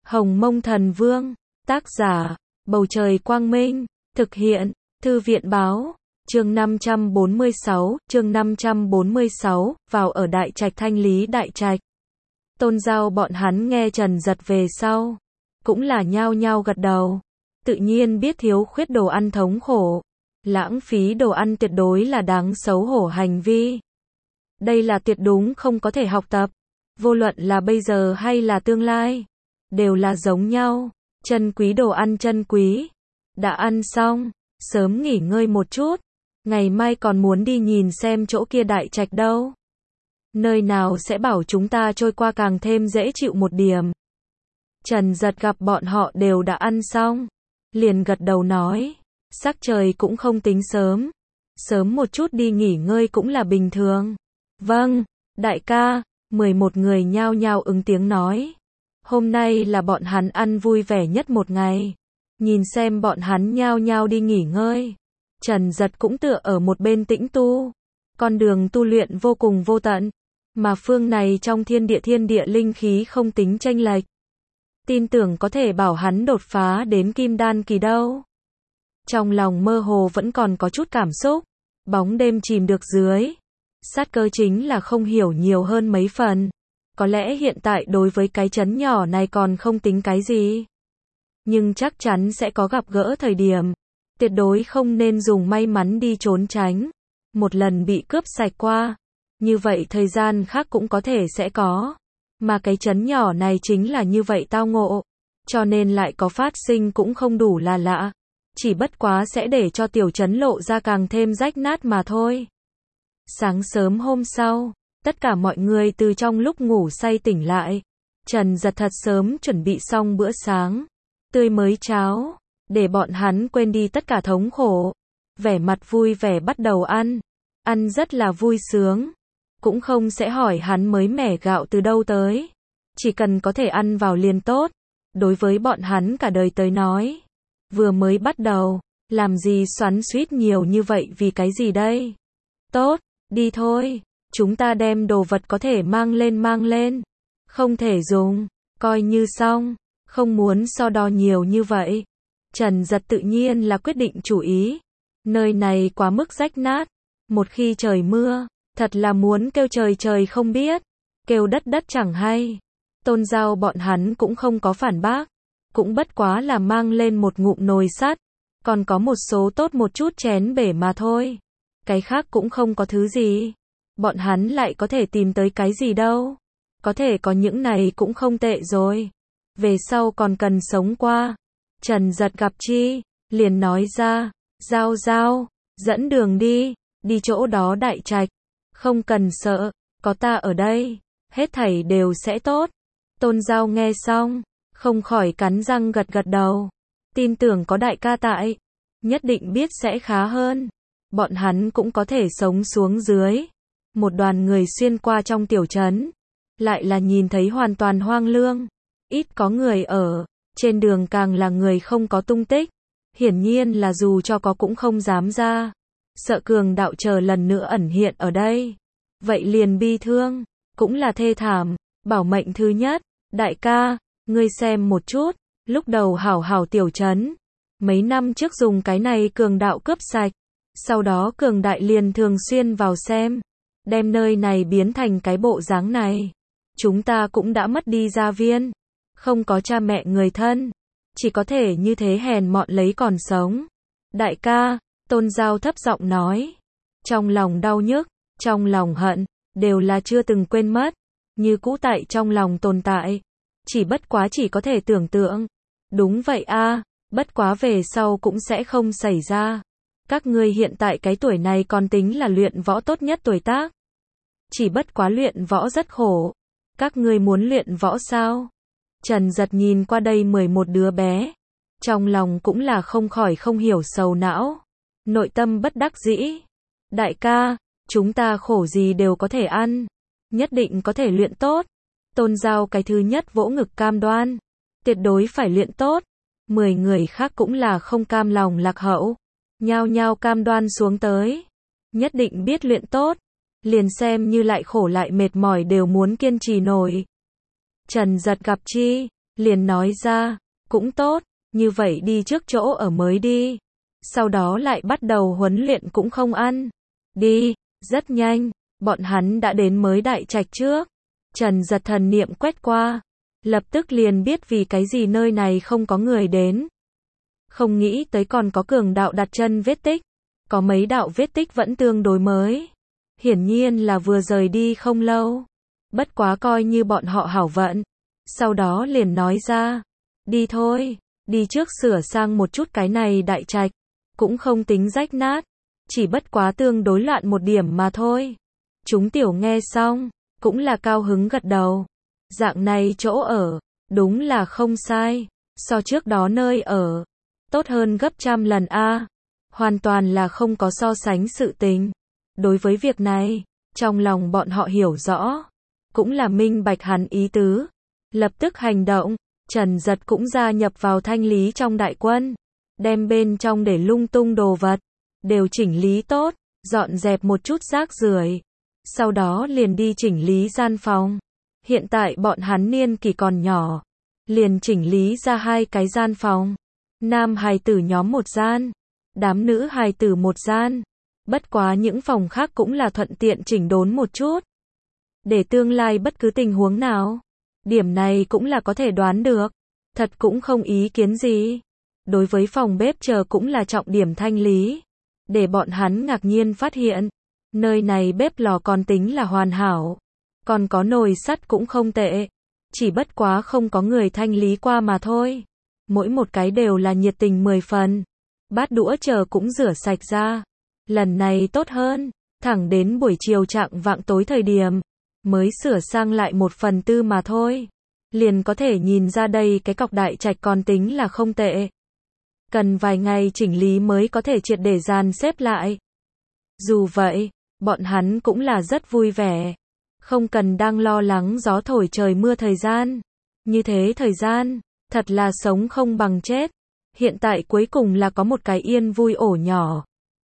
Hồng Mông Thần Vương, tác giả, Bầu Trời Quang Minh, thực hiện, Thư viện Báo, chương 546, vào ở Đại Trạch Thanh Lý Đại Trạch. Tôn Giao bọn hắn nghe Trần Giật về sau, cũng là nhao nhao gật đầu, tự nhiên biết thiếu khuyết đồ ăn thống khổ, lãng phí đồ ăn tuyệt đối là đáng xấu hổ hành vi. Đây là tuyệt đúng không có thể học tập, vô luận là bây giờ hay là tương lai, đều là giống nhau, chân quý đồ ăn chân quý. Đã ăn xong, sớm nghỉ ngơi một chút, ngày mai còn muốn đi nhìn xem chỗ kia Đại Trạch đâu. Nơi nào sẽ bảo chúng ta trôi qua càng thêm dễ chịu một điểm. Trần Giật gặp bọn họ đều đã ăn xong, liền gật đầu nói, sắc trời cũng không tính sớm, sớm một chút đi nghỉ ngơi cũng là bình thường. Vâng, đại ca, 11 người nhao nhao ứng tiếng nói. Hôm nay là bọn hắn ăn vui vẻ nhất một ngày. Nhìn xem bọn hắn nhao nhao đi nghỉ ngơi, Trần Giật cũng tựa ở một bên tĩnh tu. Con đường tu luyện vô cùng vô tận, mà phương này trong thiên địa linh khí không tính chênh lệch. Tin tưởng có thể bảo hắn đột phá đến kim đan kỳ đâu. Trong lòng mơ hồ vẫn còn có chút cảm xúc, bóng đêm chìm được dưới. Sát cơ chính là không hiểu nhiều hơn mấy phần. Có lẽ hiện tại đối với cái trấn nhỏ này còn không tính cái gì. Nhưng chắc chắn sẽ có gặp gỡ thời điểm. Tuyệt đối không nên dùng may mắn đi trốn tránh. Một lần bị cướp sạch qua. Như vậy thời gian khác cũng có thể sẽ có. Mà cái trấn nhỏ này chính là như vậy tao ngộ. Cho nên lại có phát sinh cũng không đủ là lạ. Chỉ bất quá sẽ để cho tiểu trấn lộ ra càng thêm rách nát mà thôi. Sáng sớm hôm sau, tất cả mọi người từ trong lúc ngủ say tỉnh lại. Trần Giật thật sớm chuẩn bị xong bữa sáng, tươi mới cháo, để bọn hắn quên đi tất cả thống khổ. Vẻ mặt vui vẻ bắt đầu ăn. Ăn rất là vui sướng. Cũng không sẽ hỏi hắn mới mẻ gạo từ đâu tới. Chỉ cần có thể ăn vào liền tốt. Đối với bọn hắn cả đời tới nói. Vừa mới bắt đầu, làm gì xoắn xuýt nhiều như vậy vì cái gì đây? Tốt, đi thôi. Chúng ta đem đồ vật có thể mang lên. Không thể dùng, coi như xong. Không muốn so đo nhiều như vậy. Trần Giật tự nhiên là quyết định chủ ý. Nơi này quá mức rách nát. Một khi trời mưa, thật là muốn kêu trời không biết, kêu đất chẳng hay. Tôn Giao bọn hắn cũng không có phản bác. Cũng bất quá là mang lên một ngụm nồi sắt. Còn có một số tốt một chút chén bể mà thôi. Cái khác cũng không có thứ gì. Bọn hắn lại có thể tìm tới cái gì đâu. Có thể có những này cũng không tệ rồi. Về sau còn cần sống qua. Trần Giật gặp Chi, liền nói ra, Giao, dẫn đường đi, đi chỗ đó Đại Trạch. Không cần sợ, có ta ở đây, hết thảy đều sẽ tốt. Tôn Giao nghe xong, không khỏi cắn răng gật đầu. Tin tưởng có đại ca tại, nhất định biết sẽ khá hơn. Bọn hắn cũng có thể sống xuống dưới. Một đoàn người xuyên qua trong tiểu trấn, lại là nhìn thấy hoàn toàn hoang lương, ít có người ở, trên đường càng là người không có tung tích. Hiển nhiên là dù cho có cũng không dám ra, sợ cường đạo chờ lần nữa ẩn hiện ở đây. Vậy liền bi thương, cũng là thê thảm. Bảo mệnh thứ nhất, đại ca, ngươi xem một chút, lúc đầu hảo tiểu trấn, mấy năm trước dùng cái này cường đạo cướp sạch, sau đó cường đại liền thường xuyên vào xem, đem nơi này biến thành cái bộ dáng này. Chúng ta cũng đã mất đi gia viên, không có cha mẹ người thân, chỉ có thể như thế hèn mọn lấy còn sống. Đại ca, Tôn Giao thấp giọng nói, trong lòng đau nhức, trong lòng hận, đều là chưa từng quên mất, như cũ tại trong lòng tồn tại. Chỉ bất quá chỉ có thể tưởng tượng. Đúng vậy a, bất quá về sau cũng sẽ không xảy ra. Các ngươi hiện tại cái tuổi này còn tính là luyện võ tốt nhất tuổi tác. Chỉ bất quá luyện võ rất khổ. Các ngươi muốn luyện võ sao? Trần Giật nhìn qua đây 11 đứa bé. Trong lòng cũng là không khỏi không hiểu sầu não. Nội tâm bất đắc dĩ. Đại ca, chúng ta khổ gì đều có thể ăn. Nhất định có thể luyện tốt. Tôn Giao cái thứ nhất vỗ ngực cam đoan. Tuyệt đối phải luyện tốt. 10 người khác cũng là không cam lòng lạc hậu. Nhao nhao cam đoan xuống tới. Nhất định biết luyện tốt. Liền xem như lại khổ lại mệt mỏi đều muốn kiên trì nổi. Trần Giật gặp Chi, liền nói ra, cũng tốt, như vậy đi trước chỗ ở mới đi. Sau đó lại bắt đầu huấn luyện cũng không ăn. Đi, rất nhanh, bọn hắn đã đến mới đại trạch trước. Trần Giật thần niệm quét qua, lập tức liền biết vì cái gì nơi này không có người đến. Không nghĩ tới còn có cường đạo đặt chân vết tích, có mấy đạo vết tích vẫn tương đối mới. Hiển nhiên là vừa rời đi không lâu. Bất quá coi như bọn họ hảo vận. Sau đó liền nói ra, đi thôi, đi trước sửa sang một chút cái này đại trạch, cũng không tính rách nát, chỉ bất quá tương đối loạn một điểm mà thôi. Chúng tiểu nghe xong, cũng là cao hứng gật đầu. Dạng này chỗ ở, đúng là không sai, so trước đó nơi ở, tốt hơn gấp trăm lần a. Hoàn toàn là không có so sánh sự tình. Đối với việc này, trong lòng bọn họ hiểu rõ, cũng là minh bạch hắn ý tứ. Lập tức hành động, Trần Giật cũng gia nhập vào thanh lý trong đại quân, đem bên trong để lung tung đồ vật, đều chỉnh lý tốt, dọn dẹp một chút rác rưởi. Sau đó liền đi chỉnh lý gian phòng. Hiện tại bọn hắn niên kỷ còn nhỏ, liền chỉnh lý ra 2 cái gian phòng. Nam hài tử nhóm một gian, đám nữ hài tử một gian. Bất quá những phòng khác cũng là thuận tiện chỉnh đốn một chút. Để tương lai bất cứ tình huống nào. Điểm này cũng là có thể đoán được. Thật cũng không ý kiến gì. Đối với phòng bếp chờ cũng là trọng điểm thanh lý. Để bọn hắn ngạc nhiên phát hiện. Nơi này bếp lò còn tính là hoàn hảo. Còn có nồi sắt cũng không tệ. Chỉ bất quá không có người thanh lý qua mà thôi. Mỗi một cái đều là nhiệt tình 10 phần. Bát đũa chờ cũng rửa sạch ra. Lần này tốt hơn. Thẳng đến buổi chiều chạng vạng tối thời điểm. Mới sửa sang lại 1/4 mà thôi. Liền có thể nhìn ra đây cái cọc đại trạch còn tính là không tệ. Cần vài ngày chỉnh lý mới có thể triệt để dàn xếp lại. Dù vậy, bọn hắn cũng là rất vui vẻ. Không cần đang lo lắng gió thổi trời mưa thời gian. Như thế thời gian, thật là sống không bằng chết. Hiện tại cuối cùng là có một cái yên vui ổ nhỏ.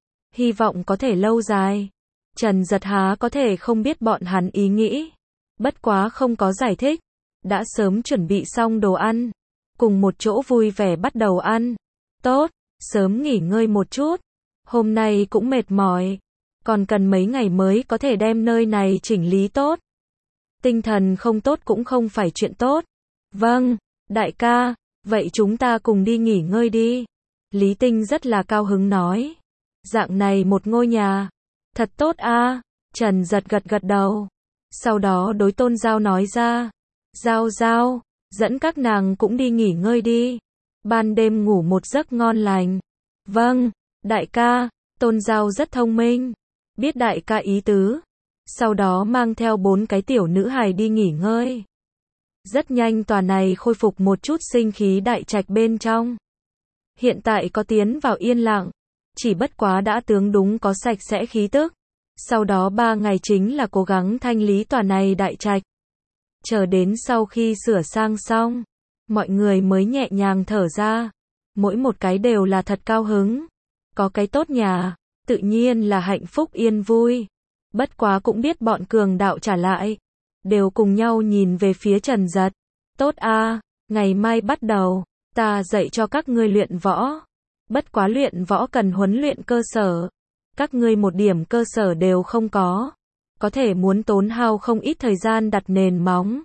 Hy vọng có thể lâu dài. Trần Giật há có thể không biết bọn hắn ý nghĩ. Bất quá không có giải thích. Đã sớm chuẩn bị xong đồ ăn. Cùng một chỗ vui vẻ bắt đầu ăn. Tốt, sớm nghỉ ngơi một chút. Hôm nay cũng mệt mỏi. Còn cần mấy ngày mới có thể đem nơi này chỉnh lý tốt. Tinh thần không tốt cũng không phải chuyện tốt. Vâng, đại ca, vậy chúng ta cùng đi nghỉ ngơi đi. Lý Tinh rất là cao hứng nói. Dạng này một ngôi nhà. Thật tốt a. Trần Giật gật gật đầu. Sau đó đối Tôn Giao nói ra. Giao Giao, dẫn các nàng cũng đi nghỉ ngơi đi. Ban đêm ngủ một giấc ngon lành. Vâng, đại ca. Tôn Giao rất thông minh. Biết đại ca ý tứ. Sau đó mang theo 4 cái tiểu nữ hài đi nghỉ ngơi. Rất nhanh tòa này khôi phục một chút sinh khí đại trạch bên trong. Hiện tại có tiến vào yên lặng. Chỉ bất quá đã tướng đúng có sạch sẽ khí tức. Sau đó 3 ngày chính là cố gắng thanh lý tòa này đại trạch. Chờ đến sau khi sửa sang xong, mọi người mới nhẹ nhàng thở ra. Mỗi một cái đều là thật cao hứng. Có cái tốt nhà, tự nhiên là hạnh phúc yên vui. Bất quá cũng biết bọn cường đạo trả lại. Đều cùng nhau nhìn về phía Trần Giật. Tốt a, ngày mai bắt đầu, ta dạy cho các ngươi luyện võ. Bất quá luyện võ cần huấn luyện cơ sở. Các ngươi một điểm cơ sở đều không có. Có thể muốn tốn hao không ít thời gian đặt nền móng.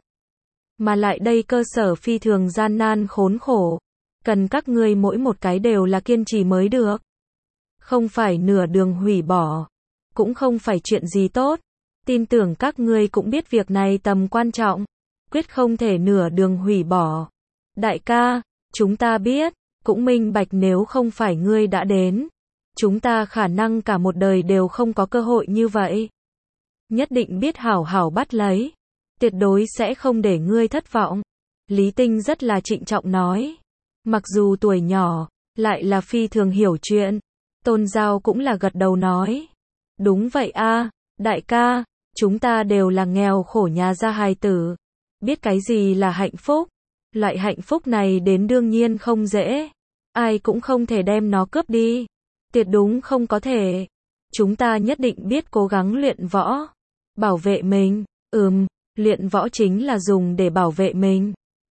Mà lại đây cơ sở phi thường gian nan khốn khổ. Cần các ngươi mỗi một cái đều là kiên trì mới được. Không phải nửa đường hủy bỏ. Cũng không phải chuyện gì tốt. Tin tưởng các ngươi cũng biết việc này tầm quan trọng. Quyết không thể nửa đường hủy bỏ. Đại ca, chúng ta biết. Cũng minh bạch nếu không phải ngươi đã đến. Chúng ta khả năng cả một đời đều không có cơ hội như vậy. Nhất định biết hảo hảo bắt lấy. Tuyệt đối sẽ không để ngươi thất vọng. Lý Tinh rất là trịnh trọng nói. Mặc dù tuổi nhỏ, lại là phi thường hiểu chuyện. Tôn Giao cũng là gật đầu nói. Đúng vậy a, đại ca, chúng ta đều là nghèo khổ nhà gia hài tử. Biết cái gì là hạnh phúc. Loại hạnh phúc này đến đương nhiên không dễ. Ai cũng không thể đem nó cướp đi. Tuyệt đúng không có thể. Chúng ta nhất định biết cố gắng luyện võ. Bảo vệ mình. Luyện võ chính là dùng để bảo vệ mình.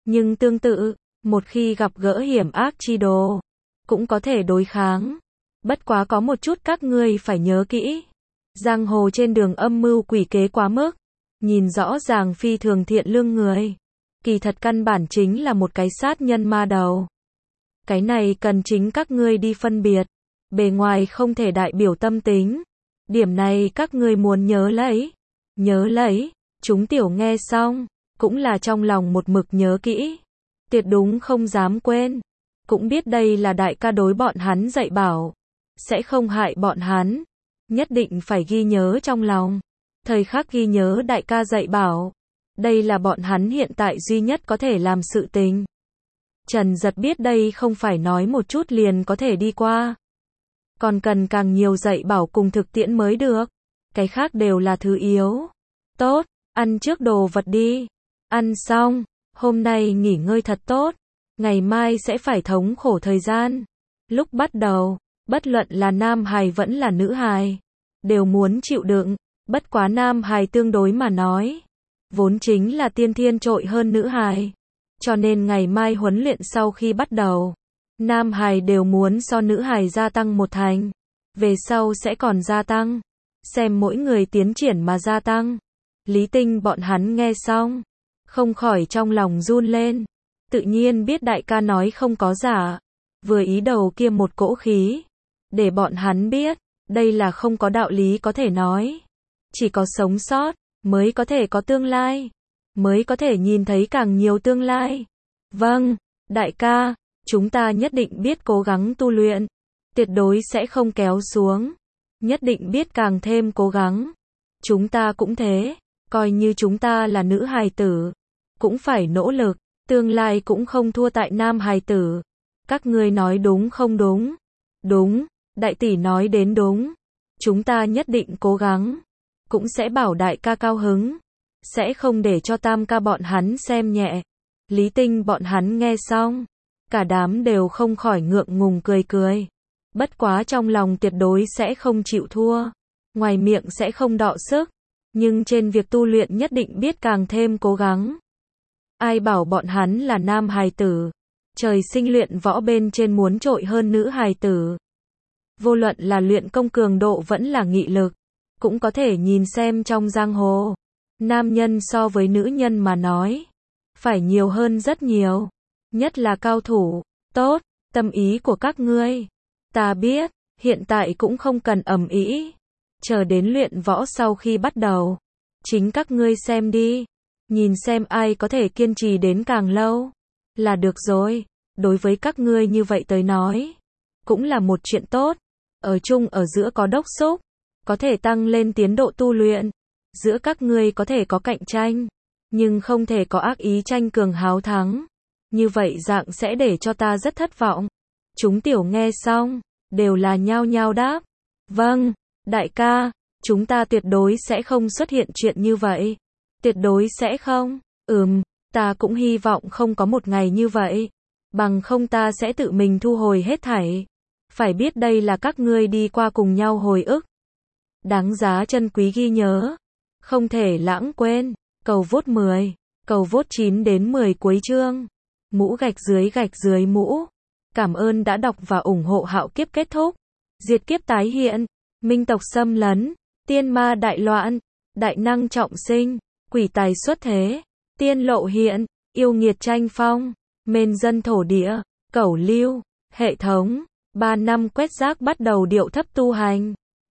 Nhưng tương tự, một khi gặp gỡ hiểm ác chi đồ, cũng có thể đối kháng. Bất quá có một chút các ngươi phải nhớ kỹ. Giang hồ trên đường âm mưu quỷ kế quá mức, nhìn rõ ràng phi thường thiện lương người. Kỳ thật căn bản chính là một cái sát nhân ma đầu. Cái này cần chính các ngươi đi phân biệt. Bề ngoài không thể đại biểu tâm tính. Điểm này các ngươi muốn nhớ lấy. Nhớ lấy, chúng tiểu nghe xong, cũng là trong lòng một mực nhớ kỹ. Tuyệt đúng không dám quên. Cũng biết đây là đại ca đối bọn hắn dạy bảo. Sẽ không hại bọn hắn. Nhất định phải ghi nhớ trong lòng. Thời khắc ghi nhớ đại ca dạy bảo. Đây là bọn hắn hiện tại duy nhất có thể làm sự tình. Trần Giật biết đây không phải nói một chút liền có thể đi qua. Còn cần càng nhiều dạy bảo cùng thực tiễn mới được. Cái khác đều là thứ yếu. Tốt, ăn trước đồ vật đi. Ăn xong, hôm nay nghỉ ngơi thật tốt. Ngày mai sẽ phải thống khổ thời gian. Lúc bắt đầu, bất luận là nam hài vẫn là nữ hài, đều muốn chịu đựng. Bất quá nam hài tương đối mà nói, vốn chính là tiên thiên trội hơn nữ hài. Cho nên ngày mai huấn luyện sau khi bắt đầu, nam hài đều muốn so nữ hài gia tăng một thành. Về sau sẽ còn gia tăng. Xem mỗi người tiến triển mà gia tăng. Lý Tinh bọn hắn nghe xong, không khỏi trong lòng run lên. Tự nhiên biết đại ca nói không có giả. Vừa ý đầu kia một cỗ khí. Để bọn hắn biết, đây là không có đạo lý có thể nói. Chỉ có sống sót, mới có thể có tương lai. Mới có thể nhìn thấy càng nhiều tương lai. Vâng, đại ca, chúng ta nhất định biết cố gắng tu luyện. Tuyệt đối sẽ không kéo xuống. Nhất định biết càng thêm cố gắng. Chúng ta cũng thế. Coi như chúng ta là nữ hài tử, cũng phải nỗ lực. Tương lai cũng không thua tại nam hài tử. Các ngươi nói đúng không đúng? Đúng, đại tỷ nói đến đúng. Chúng ta nhất định cố gắng. Cũng sẽ bảo đại ca cao hứng. Sẽ không để cho tam ca bọn hắn xem nhẹ. Lý Tinh bọn hắn nghe xong, cả đám đều không khỏi ngượng ngùng cười cười. Bất quá trong lòng tuyệt đối sẽ không chịu thua. Ngoài miệng sẽ không đọ sức. Nhưng trên việc tu luyện nhất định biết càng thêm cố gắng. Ai bảo bọn hắn là nam hài tử. Trời sinh luyện võ bên trên muốn trội hơn nữ hài tử. Vô luận là luyện công cường độ vẫn là nghị lực. Cũng có thể nhìn xem trong giang hồ. Nam nhân so với nữ nhân mà nói. Phải nhiều hơn rất nhiều. Nhất là cao thủ. Tốt, tâm ý của các ngươi. Ta biết, hiện tại cũng không cần ầm ĩ. Chờ đến luyện võ sau khi bắt đầu. Chính các ngươi xem đi. Nhìn xem ai có thể kiên trì đến càng lâu. Là được rồi. Đối với các ngươi như vậy tới nói. Cũng là một chuyện tốt. Ở chung ở giữa có đốc xúc. Có thể tăng lên tiến độ tu luyện. Giữa các ngươi có thể có cạnh tranh. Nhưng không thể có ác ý tranh cường háo thắng. Như vậy dạng sẽ để cho ta rất thất vọng. Chúng tiểu nghe xong. Đều là nhao nhao đáp. Vâng, đại ca. Chúng ta tuyệt đối sẽ không xuất hiện chuyện như vậy. Tuyệt đối sẽ không. Ta cũng hy vọng không có một ngày như vậy. Bằng không ta sẽ tự mình thu hồi hết thảy. Phải biết đây là các ngươi đi qua cùng nhau hồi ức. Đáng giá trân quý ghi nhớ. Không thể lãng quên. Cầu vote 10. Cầu vote 9 đến 10 cuối chương. Mũ gạch dưới mũ. Cảm ơn đã đọc và ủng hộ Hạo Kiếp kết thúc. Diệt kiếp tái hiện. Minh tộc xâm lấn. Tiên ma đại loạn. Đại năng trọng sinh. Quỷ tài xuất thế. Tiên lộ hiện. Yêu nghiệt tranh phong. Mên dân thổ địa. Cẩu lưu. Hệ thống. 3 năm quét rác bắt đầu điệu thấp tu hành.